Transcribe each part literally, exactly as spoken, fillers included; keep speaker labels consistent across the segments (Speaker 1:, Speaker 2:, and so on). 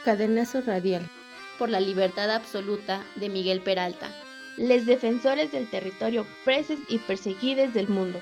Speaker 1: Cadenazo Radial.
Speaker 2: Por la libertad absoluta de Miguel Peralta.
Speaker 3: Les defensores del territorio, presos y perseguidos del mundo.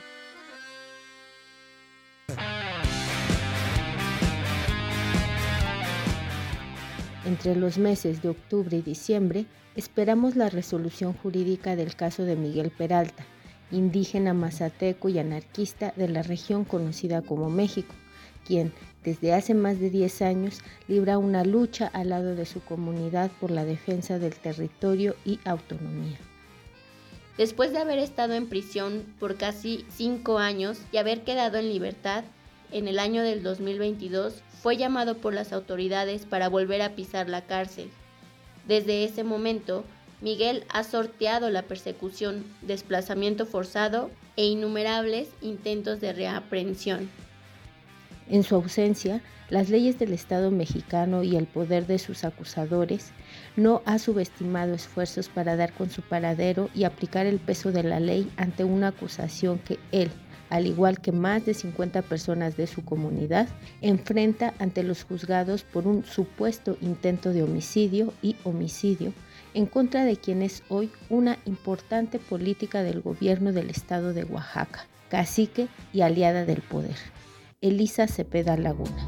Speaker 1: Entre los meses de octubre y diciembre, esperamos la resolución jurídica del caso de Miguel Peralta, indígena mazateco y anarquista de la región conocida como México, quien desde hace más de diez años libra una lucha al lado de su comunidad por la defensa del territorio y autonomía.
Speaker 2: Después de haber estado en prisión por casi cinco años y haber quedado en libertad, en el año del dos mil veintidós fue llamado por las autoridades para volver a pisar la cárcel. Desde ese momento, Miguel ha sorteado la persecución, desplazamiento forzado e innumerables intentos de reaprehensión.
Speaker 1: En su ausencia, las leyes del Estado mexicano y el poder de sus acusadores no ha subestimado esfuerzos para dar con su paradero y aplicar el peso de la ley ante una acusación que él, al igual que más de cincuenta personas de su comunidad, enfrenta ante los juzgados por un supuesto intento de homicidio y homicidio en contra de quien es hoy una importante política del gobierno del estado de Oaxaca, cacique y aliada del poder, Elisa Cepeda Lagunas.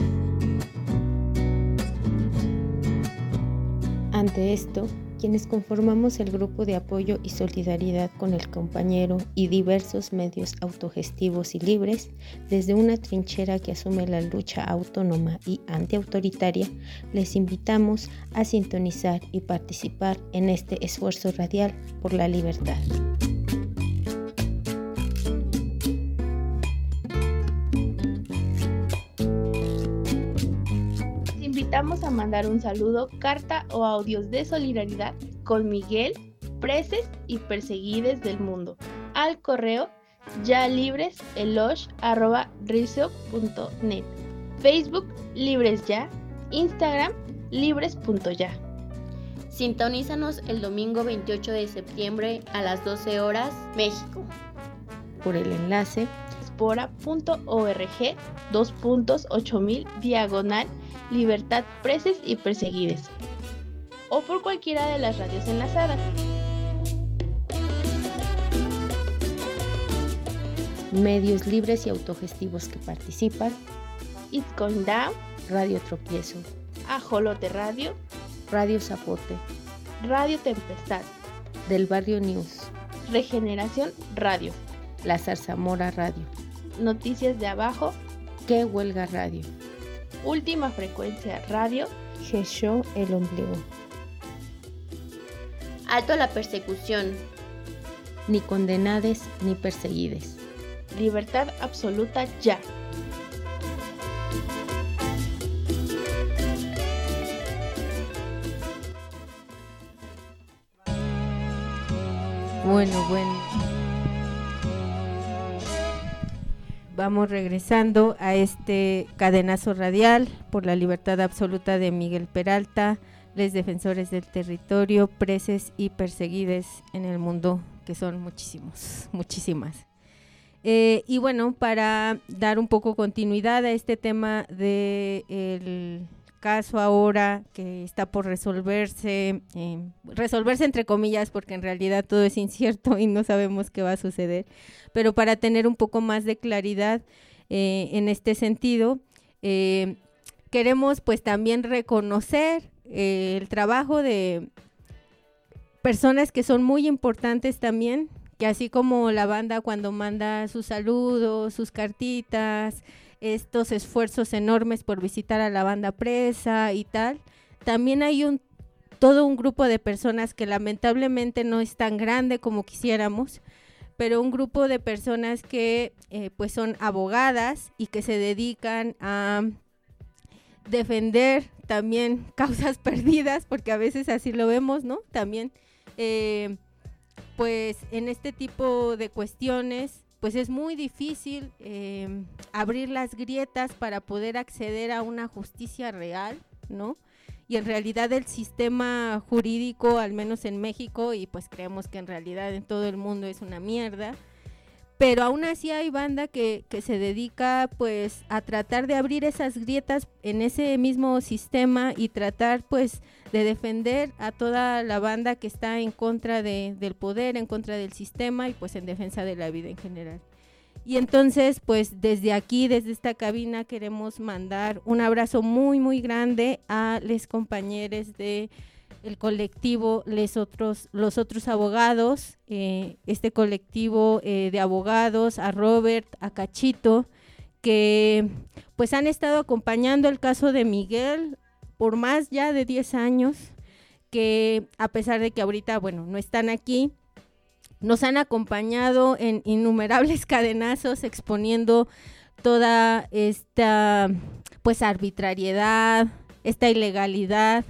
Speaker 1: Ante esto, quienes conformamos el grupo de apoyo y solidaridad con el compañero y diversos medios autogestivos y libres, desde una trinchera que asume la lucha autónoma y antiautoritaria, les invitamos a sintonizar y participar en este esfuerzo radial por la libertad.
Speaker 3: Invitamos a mandar un saludo, carta o audios de solidaridad con Miguel, presos y perseguidos del mundo, al correo ya libres eloge arroba risio punto net, Facebook Libres Ya, Instagram libres punto ya.
Speaker 2: Sintonízanos el domingo veintiocho de septiembre a las doce horas, México.
Speaker 1: Por el enlace
Speaker 3: diaspora punto org dos puntos ocho mil diagonal libertad, presos y perseguidos, o por cualquiera de las radios enlazadas.
Speaker 1: Medios libres y autogestivos que participan:
Speaker 3: It's Going Down,
Speaker 1: Radio Tropiezo,
Speaker 3: Ajolote Radio,
Speaker 1: Radio Zapote,
Speaker 3: Radio Tempestad,
Speaker 1: Del Barrio News,
Speaker 3: Regeneración Radio,
Speaker 1: La Zarzamora Radio,
Speaker 3: Noticias de Abajo,
Speaker 1: Que Huelga Radio,
Speaker 3: Última Frecuencia Radio,
Speaker 1: G-Show El Ombligo.
Speaker 2: Alto a la persecución.
Speaker 1: Ni condenades ni perseguides.
Speaker 3: Libertad absoluta ya.
Speaker 1: Bueno, bueno. Vamos regresando a este cadenazo radial por la libertad absoluta de Miguel Peralta, les defensores del territorio, presos y perseguidos en el mundo, que son muchísimos, muchísimas. Eh, y bueno, para dar un poco continuidad a este tema del caso ahora que está por resolverse, eh, resolverse entre comillas, porque en realidad todo es incierto y no sabemos qué va a suceder, pero para tener un poco más de claridad eh, en este sentido, eh, queremos pues también reconocer eh, el trabajo de personas que son muy importantes también, que así como la banda cuando manda sus saludos, sus cartitas, estos esfuerzos enormes por visitar a la banda presa y tal, también hay un todo un grupo de personas que lamentablemente no es tan grande como quisiéramos, pero un grupo de personas que eh, pues son abogadas y que se dedican a defender también causas perdidas, porque a veces así lo vemos, ¿no? También eh, pues en este tipo de cuestiones pues es muy difícil eh, abrir las grietas para poder acceder a una justicia real, ¿no? Y en realidad el sistema jurídico, al menos en México, y pues creemos que en realidad en todo el mundo es una mierda, pero aún así hay banda que, que se dedica pues a tratar de abrir esas grietas en ese mismo sistema y tratar pues de defender a toda la banda que está en contra de, del poder, en contra del sistema y pues en defensa de la vida en general. Y entonces pues desde aquí, desde esta cabina, queremos mandar un abrazo muy muy grande a los compañeros de el colectivo les otros, los otros abogados, eh, este colectivo eh, de abogados, a Robert, a Cachito, que pues han estado acompañando el caso de Miguel por más ya de diez años, que a pesar de que ahorita, bueno, no están aquí, nos han acompañado en innumerables cadenazos exponiendo toda esta pues arbitrariedad, esta ilegalidad.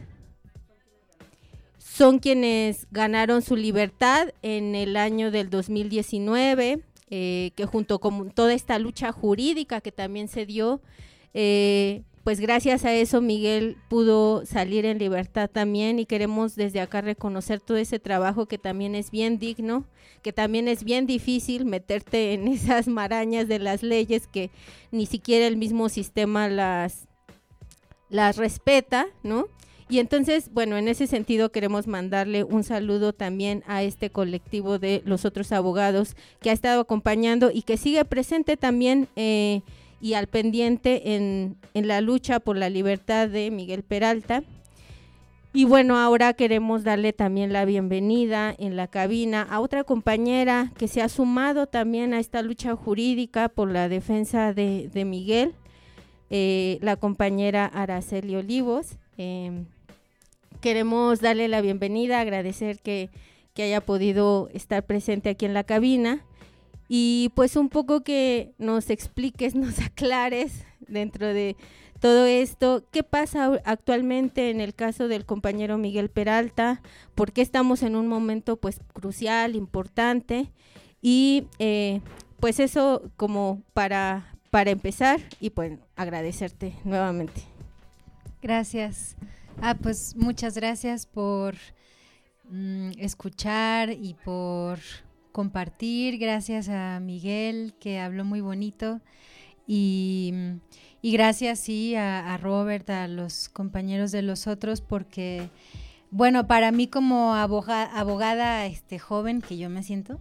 Speaker 1: Son quienes ganaron su libertad en el año del dos mil diecinueve, eh, que junto con toda esta lucha jurídica que también se dio, eh, pues gracias a eso Miguel pudo salir en libertad también, y queremos desde acá reconocer todo ese trabajo que también es bien digno, que también es bien difícil meterte en esas marañas de las leyes que ni siquiera el mismo sistema las, las respeta, ¿no? Y entonces, bueno, en ese sentido queremos mandarle un saludo también a este colectivo de los otros abogados que ha estado acompañando y que sigue presente también eh, y al pendiente en, en la lucha por la libertad de Miguel Peralta. Y bueno, ahora queremos darle también la bienvenida en la cabina a otra compañera que se ha sumado también a esta lucha jurídica por la defensa de, de Miguel, eh, la compañera Araceli Olivos. Eh, Queremos darle la bienvenida, agradecer que, que haya podido estar presente aquí en la cabina y pues un poco que nos expliques, nos aclares dentro de todo esto, qué pasa actualmente en el caso del compañero Miguel Peralta, por qué estamos en un momento pues crucial, importante y eh, pues eso como para, para empezar y pues agradecerte nuevamente.
Speaker 4: Gracias. Ah, pues muchas gracias por mm, escuchar y por compartir. Gracias a Miguel, que habló muy bonito. Y, y gracias, sí, a, a Robert, a los compañeros de los otros, porque, bueno, para mí como abogada, abogada este, joven, que yo me siento,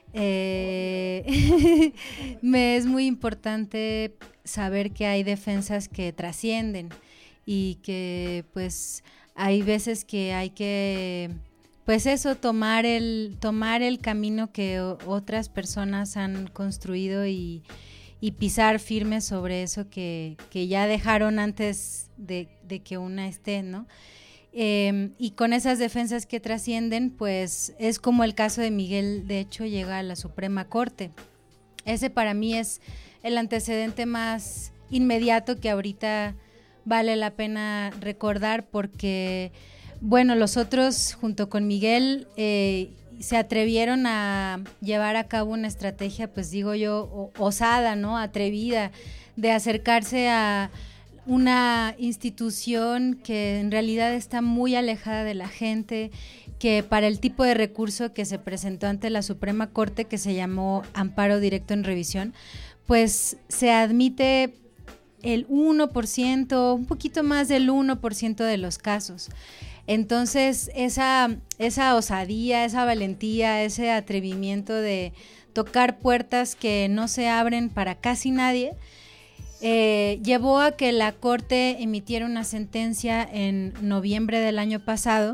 Speaker 4: eh, me es muy importante saber que hay defensas que trascienden. Y que pues hay veces que hay que, pues eso, tomar el, tomar el camino que o, otras personas han construido y, y pisar firme sobre eso que, que ya dejaron antes de, de que una esté, ¿no? Eh, y con esas defensas que trascienden, pues es como el caso de Miguel, de hecho llega a la Suprema Corte. Ese para mí es el antecedente más inmediato que ahorita vale la pena recordar porque, bueno, los otros junto con Miguel eh, se atrevieron a llevar a cabo una estrategia, pues digo yo, osada, ¿no? Atrevida, de acercarse a una institución que en realidad está muy alejada de la gente, que para el tipo de recurso que se presentó ante la Suprema Corte, que se llamó amparo directo en revisión, pues se admite el uno por ciento, un poquito más del uno por ciento de los casos. Entonces, esa, esa osadía, esa valentía, ese atrevimiento de tocar puertas que no se abren para casi nadie, eh, llevó a que la Corte emitiera una sentencia en noviembre del año pasado,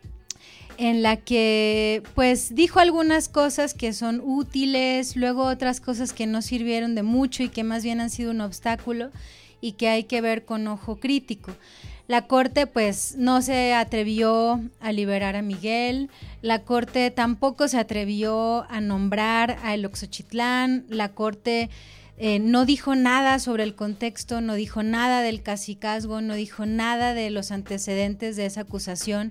Speaker 4: en la que pues dijo algunas cosas que son útiles, luego otras cosas que no sirvieron de mucho y que más bien han sido un obstáculo y que hay que ver con ojo crítico. La Corte pues no se atrevió a liberar a Miguel, la Corte tampoco se atrevió a nombrar a El Oxochitlán, la Corte eh, no dijo nada sobre el contexto, no dijo nada del cacicazgo, no dijo nada de los antecedentes de esa acusación.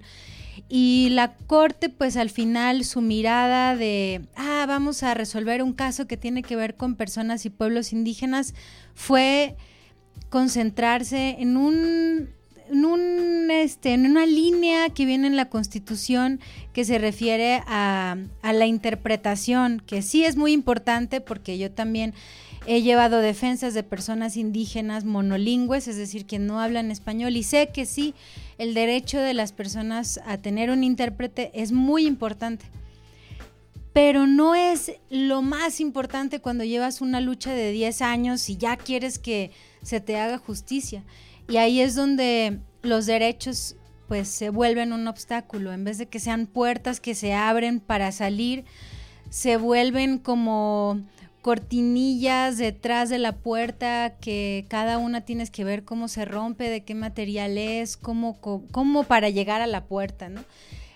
Speaker 4: Y la Corte pues al final su mirada de ah vamos a resolver un caso que tiene que ver con personas y pueblos indígenas fue concentrarse en un en, un, este, en una línea que viene en la Constitución que se refiere a, a la interpretación, que sí es muy importante porque yo también he llevado defensas de personas indígenas monolingües, es decir, que no hablan español, y sé que sí, el derecho de las personas a tener un intérprete es muy importante. Pero no es lo más importante cuando llevas una lucha de diez años y ya quieres que se te haga justicia. Y ahí es donde los derechos pues se vuelven un obstáculo. En vez de que sean puertas que se abren para salir, se vuelven como cortinillas detrás de la puerta que cada una tienes que ver cómo se rompe, de qué material es, cómo, cómo para llegar a la puerta, ¿no?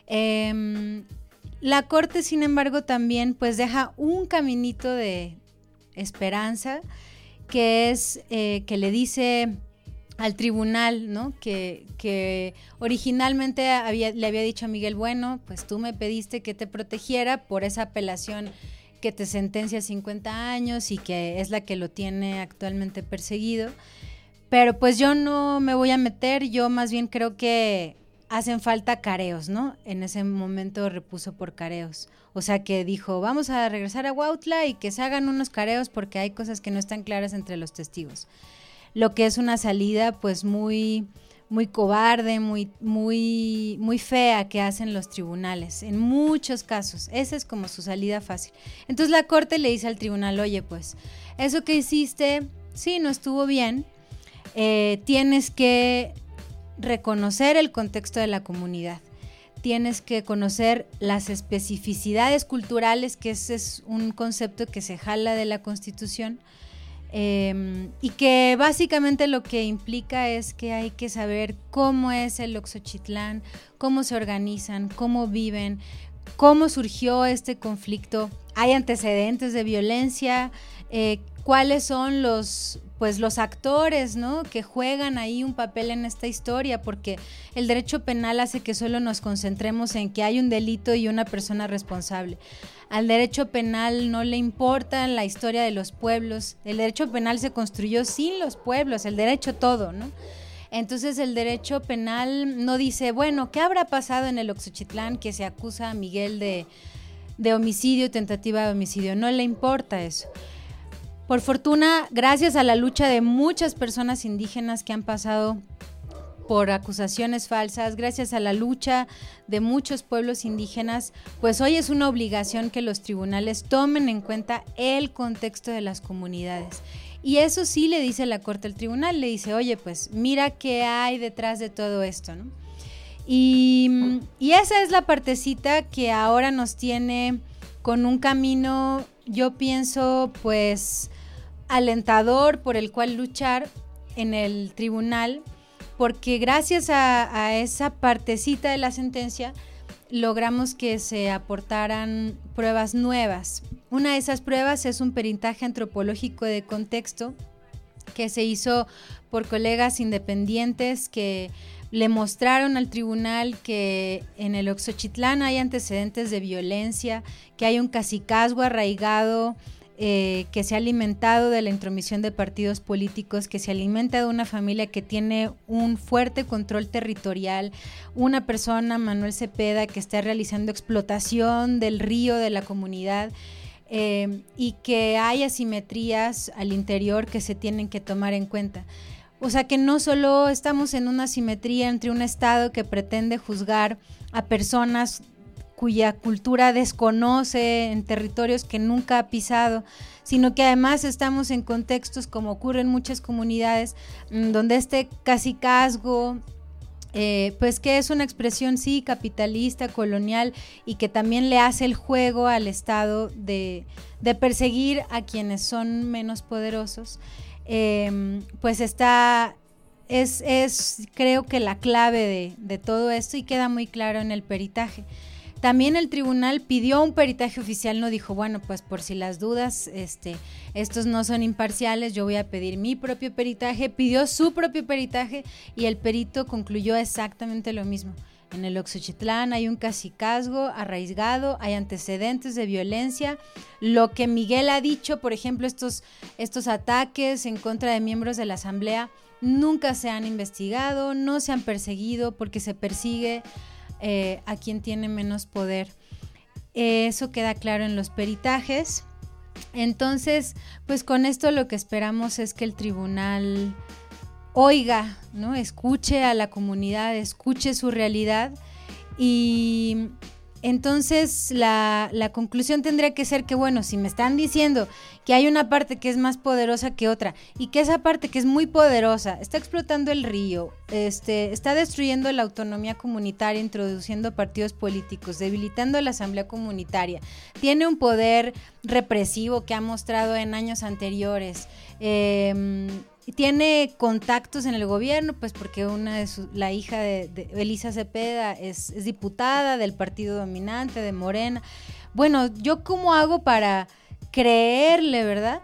Speaker 4: Eh, la Corte, sin embargo, también pues deja un caminito de esperanza, que es eh, que le dice al tribunal, ¿no? Que, que originalmente había, le había dicho a Miguel, bueno, pues tú me pediste que te protegiera por esa apelación que te sentencia a cincuenta años y que es la que lo tiene actualmente perseguido, pero pues yo no me voy a meter, yo más bien creo que hacen falta careos, ¿no? En ese momento repuso por careos, o sea que dijo, vamos a regresar a Huautla y que se hagan unos careos porque hay cosas que no están claras entre los testigos, lo que es una salida pues muy... muy cobarde, muy, muy, muy fea que hacen los tribunales, en muchos casos, esa es como su salida fácil. Entonces la Corte le dice al tribunal, oye, pues, eso que hiciste, sí, no estuvo bien, eh, tienes que reconocer el contexto de la comunidad, tienes que conocer las especificidades culturales, que ese es un concepto que se jala de la Constitución, Eh, y que básicamente lo que implica es que hay que saber cómo es el Oxochitlán, cómo se organizan, cómo viven, cómo surgió este conflicto, hay antecedentes de violencia, eh, cuáles son los, pues, los actores, ¿no? Que juegan ahí un papel en esta historia, porque el derecho penal hace que solo nos concentremos en que hay un delito y una persona responsable. Al derecho penal no le importa la historia de los pueblos, el derecho penal se construyó sin los pueblos, el derecho todo, ¿no? Entonces el derecho penal no dice, bueno, ¿qué habrá pasado en el Oxochitlán que se acusa a Miguel de, de homicidio, tentativa de homicidio? No le importa eso. Por fortuna, gracias a la lucha de muchas personas indígenas que han pasado por acusaciones falsas, gracias a la lucha de muchos pueblos indígenas, pues hoy es una obligación que los tribunales tomen en cuenta el contexto de las comunidades. Y eso sí le dice la Corte al tribunal, le dice, oye, pues mira qué hay detrás de todo esto, ¿no? Y, y esa es la partecita que ahora nos tiene con un camino, yo pienso, pues alentador por el cual luchar en el tribunal, porque gracias a, a esa partecita de la sentencia logramos que se aportaran pruebas nuevas. Una de esas pruebas es un peritaje antropológico de contexto que se hizo por colegas independientes que le mostraron al tribunal que en el Oxochitlán hay antecedentes de violencia, que hay un cacicazgo arraigado, Eh, que se ha alimentado de la intromisión de partidos políticos, que se alimenta de una familia que tiene un fuerte control territorial, una persona, Manuel Cepeda, que está realizando explotación del río de la comunidad, eh, y que hay asimetrías al interior que se tienen que tomar en cuenta. O sea que no solo estamos en una asimetría entre un Estado que pretende juzgar a personas cuya cultura desconoce en territorios que nunca ha pisado, sino que además estamos en contextos, como ocurre en muchas comunidades, donde este cacicazgo, eh, pues que es una expresión sí capitalista, colonial, y que también le hace el juego al Estado de, de perseguir a quienes son menos poderosos, eh, pues está, es, es creo que la clave de, de todo esto, y queda muy claro en el peritaje. También el tribunal pidió un peritaje oficial, no dijo, bueno, pues por si las dudas, este, estos no son imparciales, yo voy a pedir mi propio peritaje, pidió su propio peritaje y el perito concluyó exactamente lo mismo. En el Oxochitlán hay un cacicazgo arraigado, hay antecedentes de violencia, lo que Miguel ha dicho, por ejemplo, estos, estos ataques en contra de miembros de la asamblea, nunca se han investigado, no se han perseguido porque se persigue eh, a quien tiene menos poder. Eh, eso queda claro en los peritajes. Entonces, pues con esto lo que esperamos es que el tribunal oiga, ¿no? Escuche a la comunidad, escuche su realidad y entonces la, la conclusión tendría que ser que, bueno, si me están diciendo que hay una parte que es más poderosa que otra y que esa parte que es muy poderosa está explotando el río, este, está destruyendo la autonomía comunitaria, introduciendo partidos políticos, debilitando la asamblea comunitaria, tiene un poder represivo que ha mostrado en años anteriores, eh, tiene contactos en el gobierno, pues porque una de su, la hija de, de Elisa Cepeda es, es diputada del partido dominante, de Morena. Bueno, ¿yo cómo hago para creerle, verdad?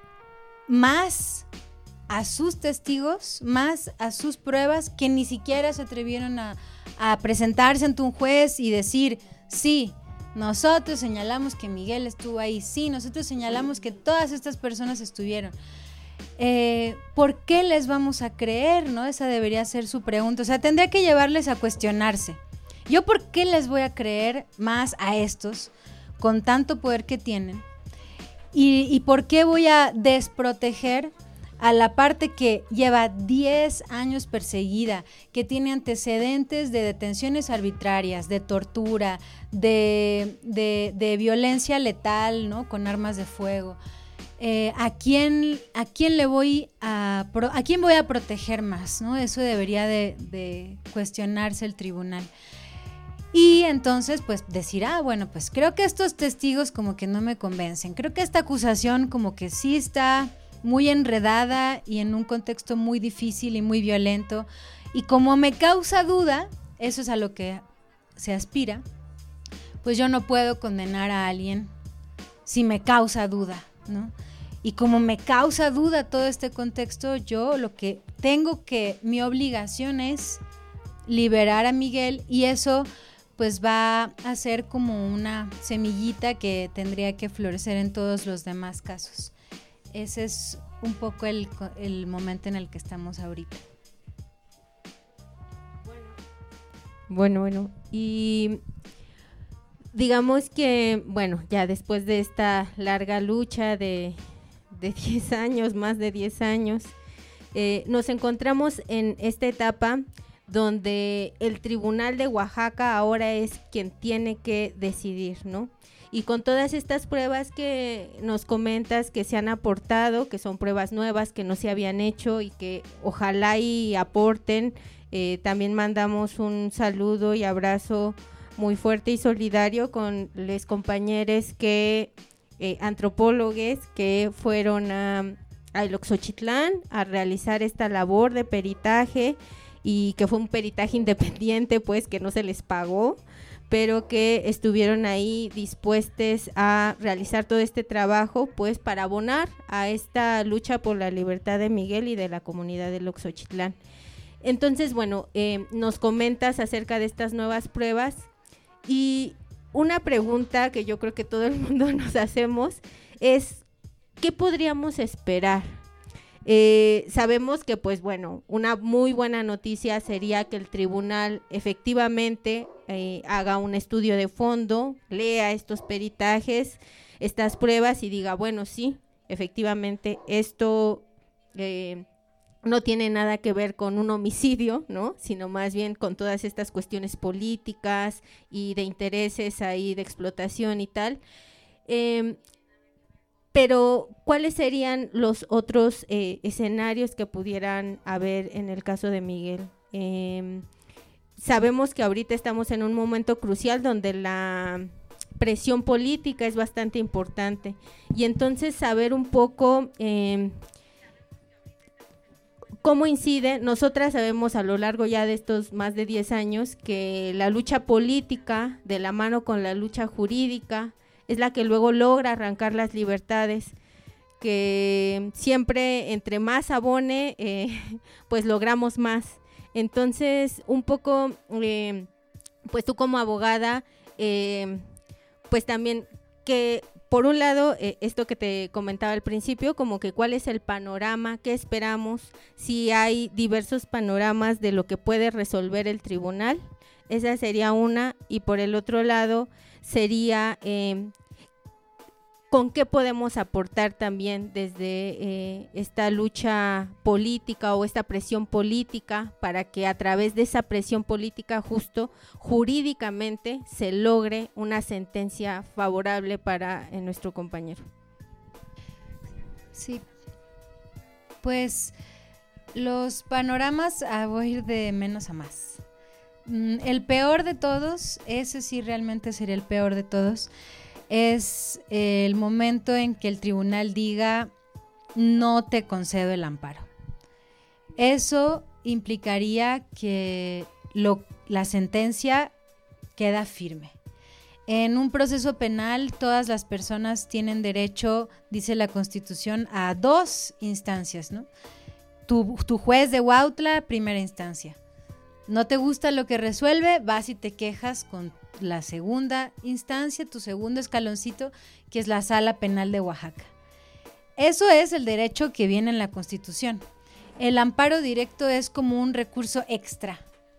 Speaker 4: Más a sus testigos, más a sus pruebas que ni siquiera se atrevieron a, a presentarse ante un juez y decir, sí, nosotros señalamos que Miguel estuvo ahí, sí, nosotros señalamos que todas estas personas estuvieron. Eh, ¿por qué les vamos a creer? ¿No? Esa debería ser su pregunta. O sea, tendría que llevarles a cuestionarse. ¿Yo por qué les voy a creer más a estos con tanto poder que tienen? ¿Y, y por qué voy a desproteger a la parte que lleva diez años perseguida, que tiene antecedentes de detenciones arbitrarias, de tortura, de, de, de violencia letal, ¿no? Con armas de fuego? Eh, ¿a quién, a quién le voy a, pro, a quién voy a proteger más, ¿no? Eso debería de, de cuestionarse el tribunal. Y entonces, pues, decir, ah, bueno, pues creo que estos testigos como que no me convencen. Creo que esta acusación como que sí está muy enredada y en un contexto muy difícil y muy violento. Y como me causa duda, eso es a lo que se aspira, pues yo no puedo condenar a alguien si me causa duda, ¿no? Y como me causa duda todo este contexto, yo lo que tengo que, mi obligación es liberar a Miguel y eso pues va a ser como una semillita que tendría que florecer en todos los demás casos. Ese es un poco el, el momento en el que estamos ahorita.
Speaker 1: Bueno, bueno, y digamos que, bueno, ya después de esta larga lucha de de diez años, más de diez años, eh, nos encontramos en esta etapa donde el Tribunal de Oaxaca ahora es quien tiene que decidir, ¿no? Y con todas estas pruebas que nos comentas que se han aportado, que son pruebas nuevas que no se habían hecho y que ojalá y aporten, eh, también mandamos un saludo y abrazo muy fuerte y solidario con los compañeros que Eh, antropólogos que fueron a, a Oxochitlán a realizar esta labor de peritaje y que fue un peritaje independiente, pues que no se les pagó, pero que estuvieron ahí dispuestos a realizar todo este trabajo pues para abonar a esta lucha por la libertad de Miguel y de la comunidad del Oxochitlán. Entonces, bueno, eh, nos comentas acerca de estas nuevas pruebas y una pregunta que yo creo que todo el mundo nos hacemos es, ¿qué podríamos esperar? Eh, sabemos que, pues bueno, una muy buena noticia sería que el tribunal efectivamente eh, haga un estudio de fondo, lea estos peritajes, estas pruebas y diga, bueno, sí, efectivamente esto eh, no tiene nada que ver con un homicidio, ¿no? Sino más bien con todas estas cuestiones políticas y de intereses ahí de explotación y tal. Eh, pero, ¿cuáles serían los otros eh, escenarios que pudieran haber en el caso de Miguel? Eh, sabemos que ahorita estamos en un momento crucial donde la presión política es bastante importante y entonces saber un poco Eh, ¿cómo incide? Nosotras sabemos a lo largo ya de estos más de diez años que la lucha política de la mano con la lucha jurídica es la que luego logra arrancar las libertades, que siempre entre más abone, eh, pues logramos más. Entonces, un poco, eh, pues tú como abogada, eh, pues también, que por un lado, eh, esto que te comentaba al principio, como que cuál es el panorama, qué esperamos, si hay diversos panoramas de lo que puede resolver el tribunal, esa sería una, y por el otro lado sería eh, con qué podemos aportar también desde eh, esta lucha política o esta presión política para que a través de esa presión política justo jurídicamente se logre una sentencia favorable para eh, nuestro compañero.
Speaker 4: Sí, pues los panoramas, ah, voy a ir de menos a más. Mm, el peor de todos, ese sí realmente sería el peor de todos, es el momento en que el tribunal diga no te concedo el amparo. Eso implicaría que lo, la sentencia queda firme. En un proceso penal todas las personas tienen derecho, dice la Constitución, a dos instancias, ¿no? Tu, tu juez de Huautla, primera instancia. No te gusta lo que resuelve, vas y te quejas con la segunda instancia, tu segundo escaloncito, que es la Sala Penal de Oaxaca. Eso es el derecho que viene en la Constitución. El amparo directo es como un recurso extra.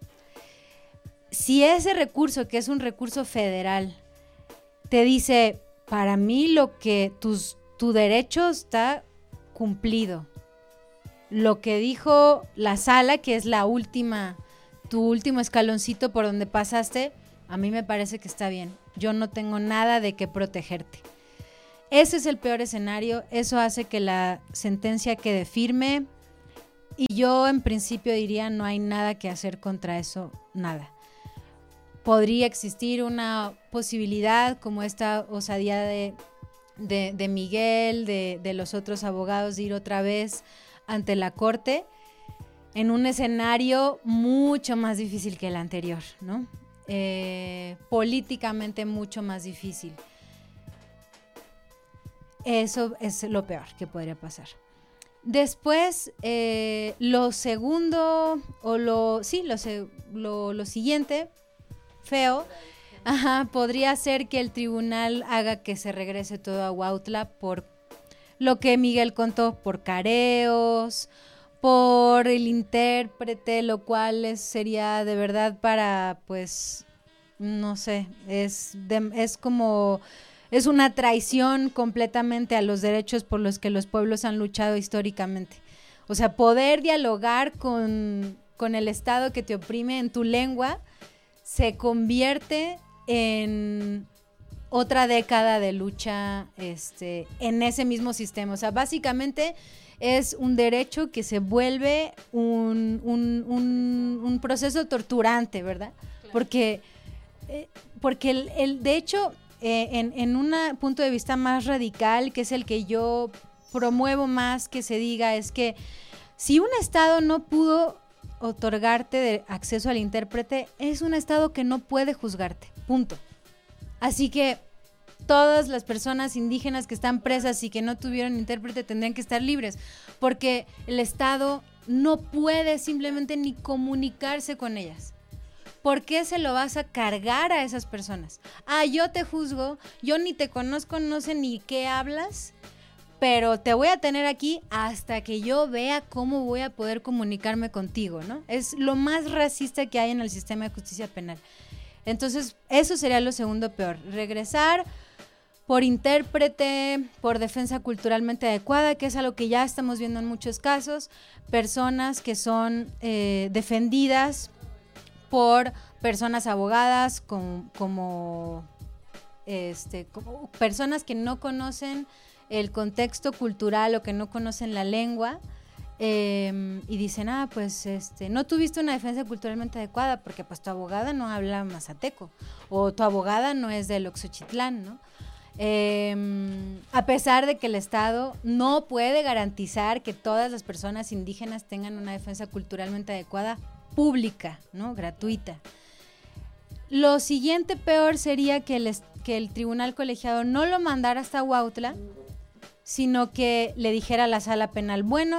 Speaker 4: Si ese recurso, que es un recurso federal, te dice, para mí lo que tus, tu derecho está cumplido. Lo que dijo la sala, que es la última, tu último escaloncito por donde pasaste, a mí me parece que está bien. Yo no tengo nada de qué protegerte. Ese es el peor escenario. Eso hace que la sentencia quede firme. Y yo en principio diría no hay nada que hacer contra eso, nada. Podría existir una posibilidad como esta osadía de, de, de Miguel, de, de los otros abogados, de ir otra vez ante la corte en un escenario mucho más difícil que el anterior, ¿no? Eh, políticamente mucho más difícil. Eso es lo peor que podría pasar. Después, eh, lo segundo, o lo, sí, lo, lo, lo siguiente, feo, ajá, podría ser que el tribunal haga que se regrese todo a Huautla por lo que Miguel contó, por careos, por el intérprete, lo cual es, sería de verdad para, pues, no sé, es, de, es como, es una traición completamente a los derechos por los que los pueblos han luchado históricamente. O sea, poder dialogar con, con el Estado que te oprime en tu lengua se convierte en otra década de lucha este, en ese mismo sistema. O sea, básicamente es un derecho que se vuelve un, un, un, un proceso torturante, ¿verdad? Claro. Porque, eh, porque el, el, de hecho, eh, en, en un punto de vista más radical, que es el que yo promuevo más que se diga, es que si un Estado no pudo otorgarte de acceso al intérprete, es un Estado que no puede juzgarte, punto. Así que todas las personas indígenas que están presas y que no tuvieron intérprete tendrían que estar libres, porque el Estado no puede simplemente ni comunicarse con ellas. ¿Por qué se lo vas a cargar a esas personas? Ah, yo te juzgo, yo ni te conozco, no sé ni qué hablas, pero te voy a tener aquí hasta que yo vea cómo voy a poder comunicarme contigo, ¿no? Es lo más racista que hay en el sistema de justicia penal. Entonces, eso sería lo segundo peor, regresar por intérprete, por defensa culturalmente adecuada, que es algo que ya estamos viendo en muchos casos, personas que son eh, defendidas por personas abogadas con, como, este, como personas que no conocen el contexto cultural o que no conocen la lengua, eh, y dicen, ah, pues este, no tuviste una defensa culturalmente adecuada porque pues tu abogada no habla mazateco o tu abogada no es del Oxochitlán, ¿no? Eh, a pesar de que el Estado no puede garantizar que todas las personas indígenas tengan una defensa culturalmente adecuada pública, ¿no? Gratuita. Lo siguiente peor sería que el, que el tribunal colegiado no lo mandara hasta Huautla, sino que le dijera a la sala penal, bueno,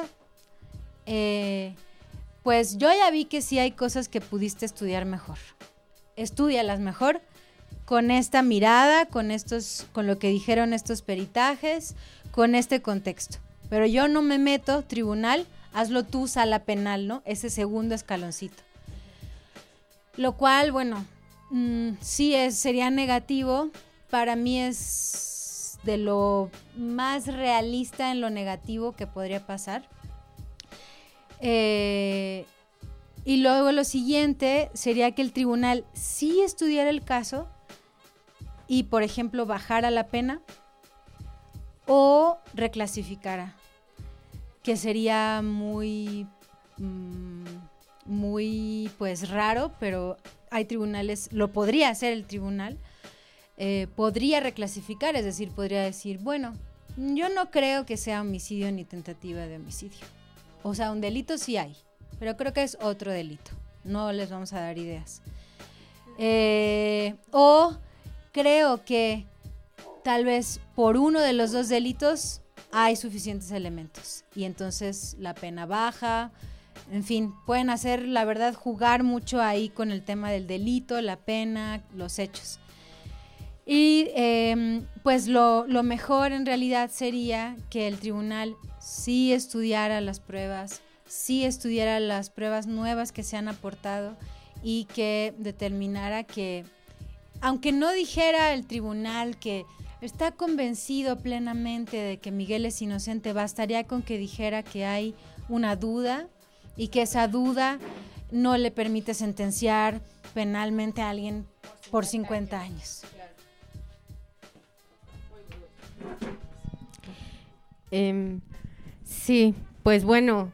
Speaker 4: eh, pues yo ya vi que sí hay cosas que pudiste estudiar mejor, estúdialas mejor, con esta mirada, con estos, con lo que dijeron estos peritajes, con este contexto. Pero yo no me meto, tribunal, hazlo tú, sala penal, ¿no? Ese segundo escaloncito. Lo cual, bueno, mmm, sí es, sería negativo. Para mí es de lo más realista en lo negativo que podría pasar. Eh, y luego lo siguiente sería que el tribunal sí estudiara el caso y, por ejemplo, bajara la pena o reclasificara, que sería muy, mmm, muy, pues, raro, pero hay tribunales, lo podría hacer el tribunal, eh, podría reclasificar, es decir, podría decir, bueno, yo no creo que sea homicidio ni tentativa de homicidio. O sea, un delito sí hay, pero creo que es otro delito, no les vamos a dar ideas. Eh, o creo que tal vez por uno de los dos delitos hay suficientes elementos y entonces la pena baja, en fin, pueden hacer, la verdad, jugar mucho ahí con el tema del delito, la pena, los hechos. Y eh, pues lo, lo mejor en realidad sería que el tribunal sí estudiara las pruebas, sí estudiara las pruebas nuevas que se han aportado y que determinara que, aunque no dijera el tribunal que está convencido plenamente de que Miguel es inocente, bastaría con que dijera que hay una duda y que esa duda no le permite sentenciar penalmente a alguien por cincuenta años.
Speaker 1: Eh, sí, pues bueno,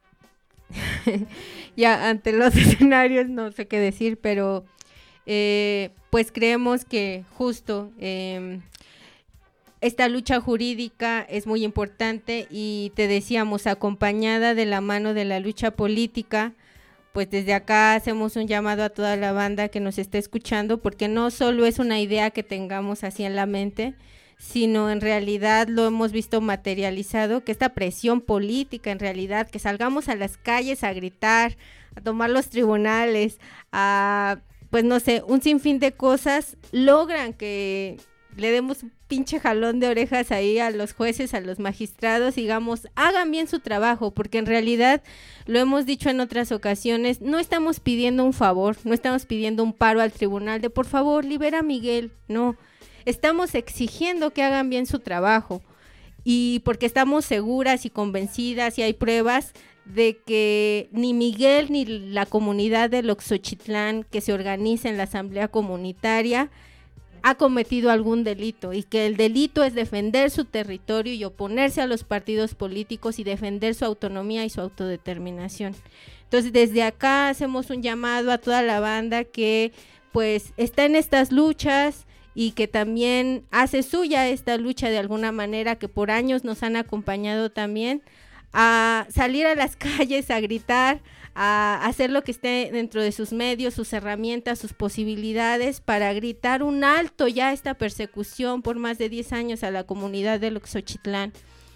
Speaker 1: ya ante los escenarios no sé qué decir, pero eh, pues creemos que justo eh, esta lucha jurídica es muy importante y te decíamos, acompañada de la mano de la lucha política, pues desde acá hacemos un llamado a toda la banda que nos esté escuchando, porque no solo es una idea que tengamos así en la mente, sino en realidad lo hemos visto materializado, que esta presión política en realidad, que salgamos a las calles a gritar, a tomar los tribunales, a, pues no sé, un sinfín de cosas, logran que le demos un pinche jalón de orejas ahí a los jueces, a los magistrados, digamos, hagan bien su trabajo, porque en realidad, lo hemos dicho en otras ocasiones, no estamos pidiendo un favor, no estamos pidiendo un paro al tribunal de por favor, libera a Miguel, no, estamos exigiendo que hagan bien su trabajo y porque estamos seguras y convencidas y hay pruebas de que ni Miguel ni la comunidad del Oxochitlán que se organiza en la asamblea comunitaria ha cometido algún delito y que el delito es defender su territorio y oponerse a los partidos políticos y defender su autonomía y su autodeterminación. Entonces desde acá hacemos un llamado a toda la banda que pues está en estas luchas y que también hace suya esta lucha de alguna manera, que por años nos han acompañado también, a salir a las calles, a gritar, a hacer lo que esté dentro de sus medios, sus herramientas, sus posibilidades, para gritar un alto ya a esta persecución por más de diez años a la comunidad del Oxochitlán.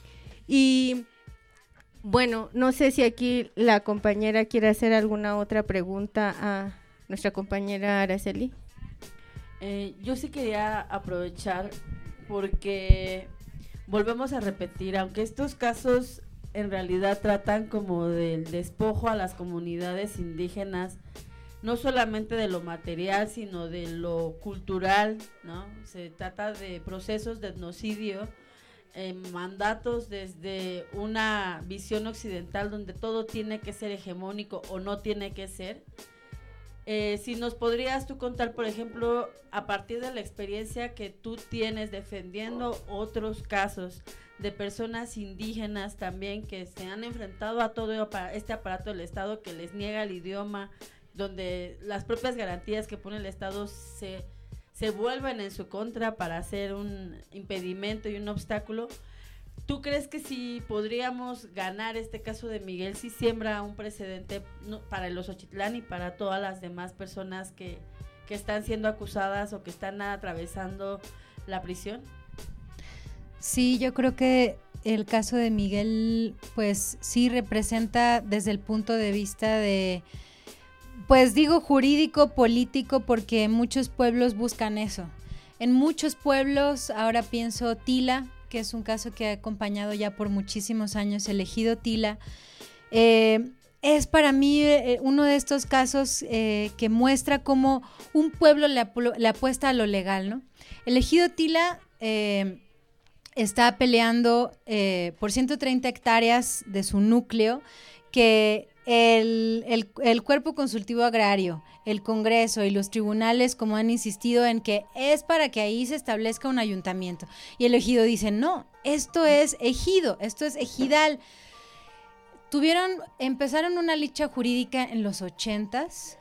Speaker 1: Y bueno, no sé si aquí la compañera quiere hacer alguna otra pregunta a nuestra compañera Araceli.
Speaker 5: Eh, yo sí quería aprovechar porque volvemos a repetir, aunque estos casos en realidad tratan como del despojo a las comunidades indígenas, no solamente de lo material, sino de lo cultural, ¿no? Se trata de procesos de etnocidio, eh, mandatos desde una visión occidental donde todo tiene que ser hegemónico o no tiene que ser. Eh, si nos podrías tú contar, por ejemplo, a partir de la experiencia que tú tienes defendiendo otros casos de personas indígenas también que se han enfrentado a todo este aparato del Estado que les niega el idioma, donde las propias garantías que pone el Estado se, se vuelven en su contra para hacer un impedimento y un obstáculo. ¿Tú crees que si podríamos ganar este caso de Miguel, si siembra un precedente no, para el Oxochitlán y para todas las demás personas que, que están siendo acusadas o que están atravesando la prisión?
Speaker 4: Sí, yo creo que el caso de Miguel, pues sí representa desde el punto de vista de, pues digo jurídico, político, porque muchos pueblos buscan eso. En muchos pueblos, ahora pienso Tila, que es un caso que ha acompañado ya por muchísimos años, el ejido Tila, eh, es para mí eh, uno de estos casos eh, que muestra cómo un pueblo le, ap le apuesta a lo legal, ¿no? El ejido Tila eh, está peleando eh, por ciento treinta hectáreas de su núcleo, que el, el, el cuerpo consultivo agrario, el Congreso y los tribunales, como han insistido en que es para que ahí se establezca un ayuntamiento. Y el ejido dice, no, esto es ejido, esto es ejidal. Tuvieron, empezaron una lucha jurídica en los ochentas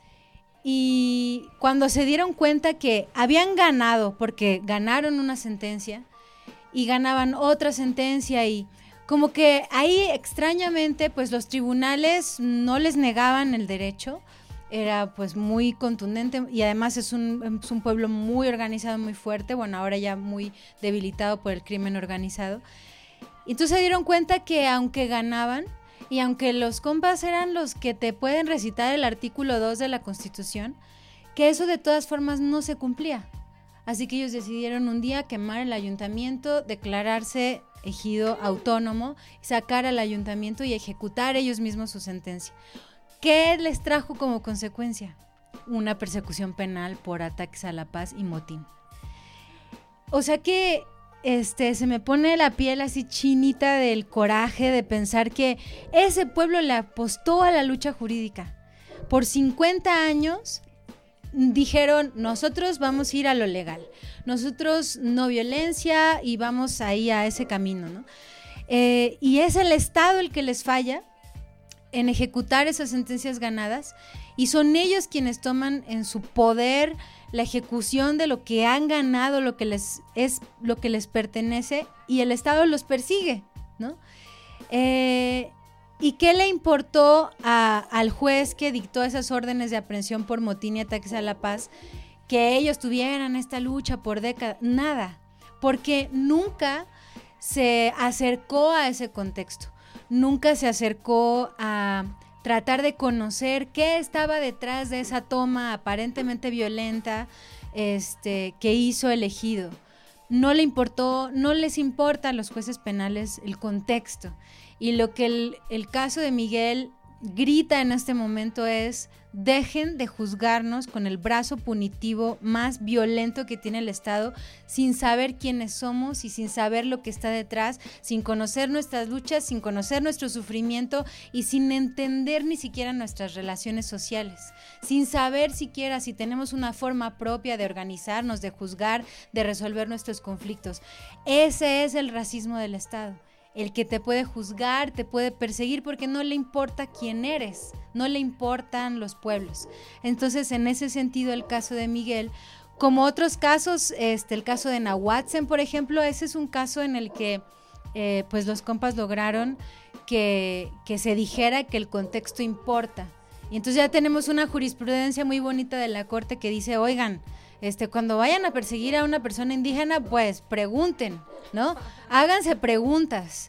Speaker 4: y cuando se dieron cuenta que habían ganado, porque ganaron una sentencia y ganaban otra sentencia y como que ahí extrañamente pues los tribunales no les negaban el derecho, era pues muy contundente y además es un, es un pueblo muy organizado, muy fuerte, bueno, ahora ya muy debilitado por el crimen organizado. Entonces se dieron cuenta que aunque ganaban y aunque los compas eran los que te pueden recitar el artículo dos de la Constitución, que eso de todas formas no se cumplía. Así que ellos decidieron un día quemar el ayuntamiento, declararse ejido autónomo, sacar al ayuntamiento y ejecutar ellos mismos su sentencia. ¿Qué les trajo como consecuencia? Una persecución penal por ataques a la paz y motín. O sea que este, se me pone la piel así chinita del coraje de pensar que ese pueblo le apostó a la lucha jurídica. Por cincuenta años dijeron, nosotros vamos a ir a lo legal, nosotros no violencia y vamos ahí a ese camino, ¿no? Eh, y es el Estado el que les falla en ejecutar esas sentencias ganadas y son ellos quienes toman en su poder la ejecución de lo que han ganado, lo que les es lo que les pertenece y el Estado los persigue, ¿no? Eh, ¿Y qué le importó a, al juez que dictó esas órdenes de aprehensión por motín y ataques a la paz que ellos tuvieran esta lucha por décadas? Nada, porque nunca se acercó a ese contexto, nunca se acercó a tratar de conocer qué estaba detrás de esa toma aparentemente violenta este, que hizo el ejido. No le importó, no les importa a los jueces penales el contexto. Y lo que el, el caso de Miguel grita en este momento es: dejen de juzgarnos con el brazo punitivo más violento que tiene el Estado, sin saber quiénes somos y sin saber lo que está detrás, sin conocer nuestras luchas, sin conocer nuestro sufrimiento y sin entender ni siquiera nuestras relaciones sociales, sin saber siquiera si tenemos una forma propia de organizarnos, de juzgar, de resolver nuestros conflictos. Ese es el racismo del Estado. El que te puede juzgar, te puede perseguir porque no le importa quién eres, no le importan los pueblos. Entonces, en ese sentido, el caso de Miguel, como otros casos, este, el caso de Nahuatzen, por ejemplo, ese es un caso en el que eh, pues los compas lograron que, que se dijera que el contexto importa. Y entonces ya tenemos una jurisprudencia muy bonita de la Corte que dice, oigan, Este, cuando vayan a perseguir a una persona indígena, pues pregunten, ¿no? Háganse preguntas.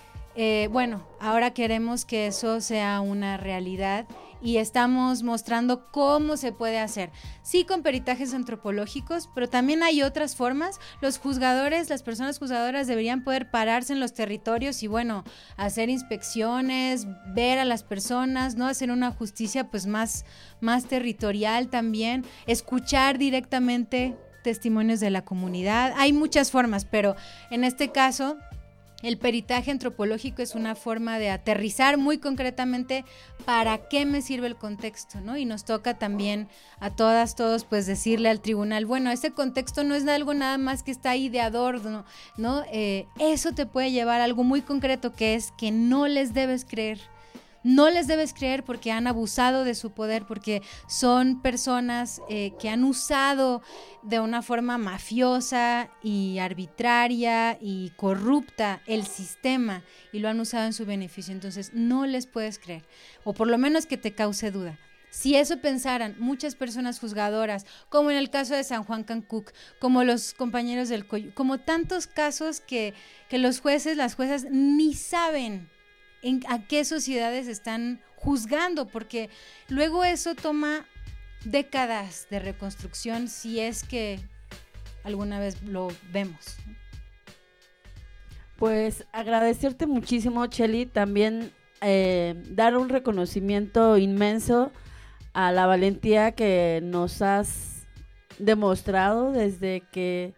Speaker 4: Eh, bueno, ahora queremos que eso sea una realidad y estamos mostrando cómo se puede hacer. Sí, con peritajes antropológicos, pero también hay otras formas. Los juzgadores, las personas juzgadoras deberían poder pararse en los territorios y, bueno, hacer inspecciones, ver a las personas, ¿no? Hacer una justicia pues más, más territorial también, escuchar directamente testimonios de la comunidad. Hay muchas formas, pero en este caso el peritaje antropológico es una forma de aterrizar muy concretamente para qué me sirve el contexto, ¿no? Y nos toca también a todas, todos, pues decirle al tribunal, bueno, ese contexto no es algo nada más que está ahí de adorno, ¿no? Eh, eso te puede llevar a algo muy concreto, que es que no les debes creer. No les debes creer porque han abusado de su poder, porque son personas eh, que han usado de una forma mafiosa y arbitraria y corrupta el sistema y lo han usado en su beneficio. Entonces no les puedes creer, o por lo menos que te cause duda. Si eso pensaran muchas personas juzgadoras, como en el caso de San Juan Cancuc, como los compañeros del Coyu, como tantos casos que, que los jueces, las juezas ni saben en a qué sociedades están juzgando, porque luego eso toma décadas de reconstrucción si es que alguna vez lo vemos.
Speaker 5: Pues agradecerte muchísimo, Chely, también eh, dar un reconocimiento inmenso a la valentía que nos has demostrado desde que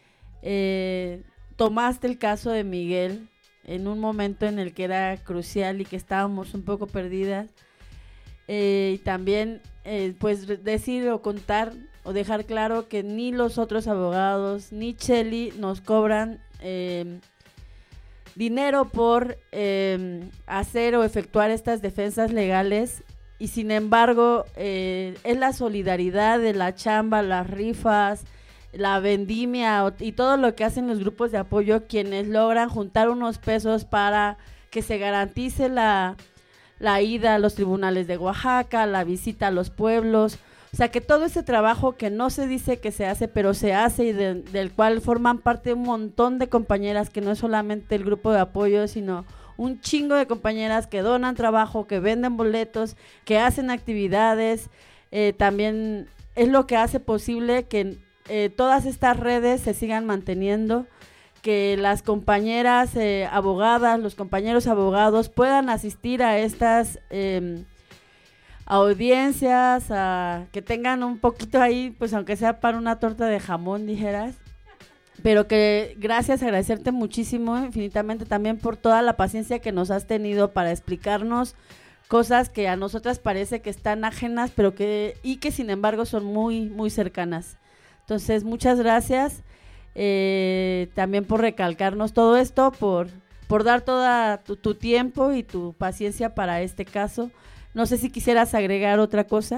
Speaker 5: eh, tomaste el caso de Miguel en un momento en el que era crucial y que estábamos un poco perdidas, eh, y también eh, pues decir o contar o dejar claro que ni los otros abogados ni Chely nos cobran eh, dinero por eh, hacer o efectuar estas defensas legales, y sin embargo eh, es la solidaridad de la chamba, las rifas, la vendimia y todo lo que hacen los grupos de apoyo quienes logran juntar unos pesos para que se garantice la, la ida a los tribunales de Oaxaca, la visita a los pueblos. O sea, que todo ese trabajo que no se dice que se hace, pero se hace y de, del cual forman parte un montón de compañeras, que no es solamente el grupo de apoyo, sino un chingo de compañeras que donan trabajo, que venden boletos, que hacen actividades, eh, también es lo que hace posible que eh, todas estas redes se sigan manteniendo, que las compañeras eh, abogadas, los compañeros abogados puedan asistir a estas eh, audiencias, a que tengan un poquito ahí, pues aunque sea para una torta de jamón, dijeras, pero que gracias, agradecerte muchísimo, infinitamente también por toda la paciencia que nos has tenido para explicarnos cosas que a nosotras parece que están ajenas, pero que, y que sin embargo son muy, muy cercanas. Entonces, muchas gracias, eh, también por recalcarnos todo esto, por, por dar toda tu, tu tiempo y tu paciencia para este caso. No sé si quisieras agregar otra cosa.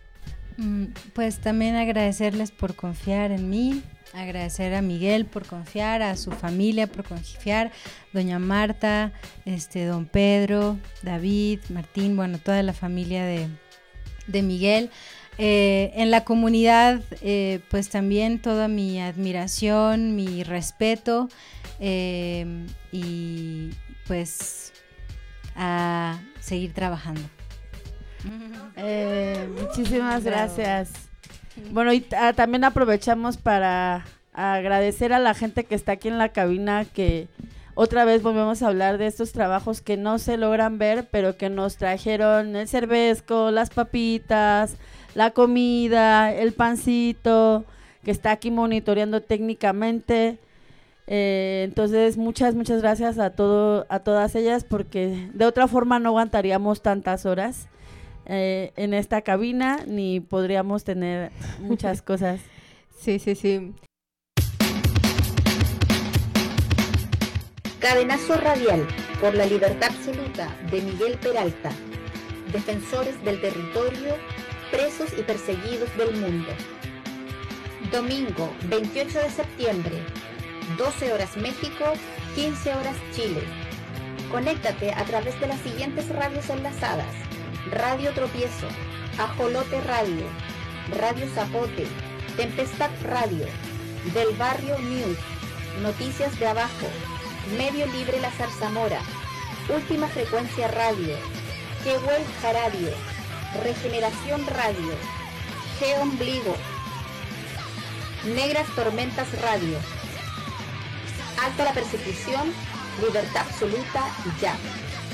Speaker 4: Pues también agradecerles por confiar en mí, agradecer a Miguel por confiar, a su familia por confiar, doña Marta, este, don Pedro, David, Martín, bueno, toda la familia de, de Miguel. Eh, en la comunidad, eh, pues también toda mi admiración, mi respeto, eh, y pues a seguir trabajando.
Speaker 5: Eh, muchísimas gracias. Bueno, y ah, también aprovechamos para agradecer a la gente que está aquí en la cabina, que otra vez volvemos a hablar de estos trabajos que no se logran ver, pero que nos trajeron el cervezco, las papitas, la comida, el pancito, que está aquí monitoreando técnicamente. Eh, entonces, muchas, muchas gracias a todo, a todas ellas, porque de otra forma no aguantaríamos tantas horas eh, en esta cabina, ni podríamos tener muchas cosas.
Speaker 1: Sí, sí, sí.
Speaker 6: Cadenazo radial por la libertad absoluta de Miguel Peralta. Defensores del territorio, presos y perseguidos del mundo. Domingo veintiocho de septiembre, doce horas México, quince horas Chile. Conéctate a través de las siguientes radios enlazadas: Radio Tropiezo, Ajolote Radio, Radio Zapote, Tempestad Radio, Del Barrio News, Noticias de Abajo, Medio Libre La Zarzamora, Última Frecuencia Radio, Quehuel Radio, Regeneración Radio, G Ombligo, Negras Tormentas Radio. Alta la persecución, libertad absoluta ya.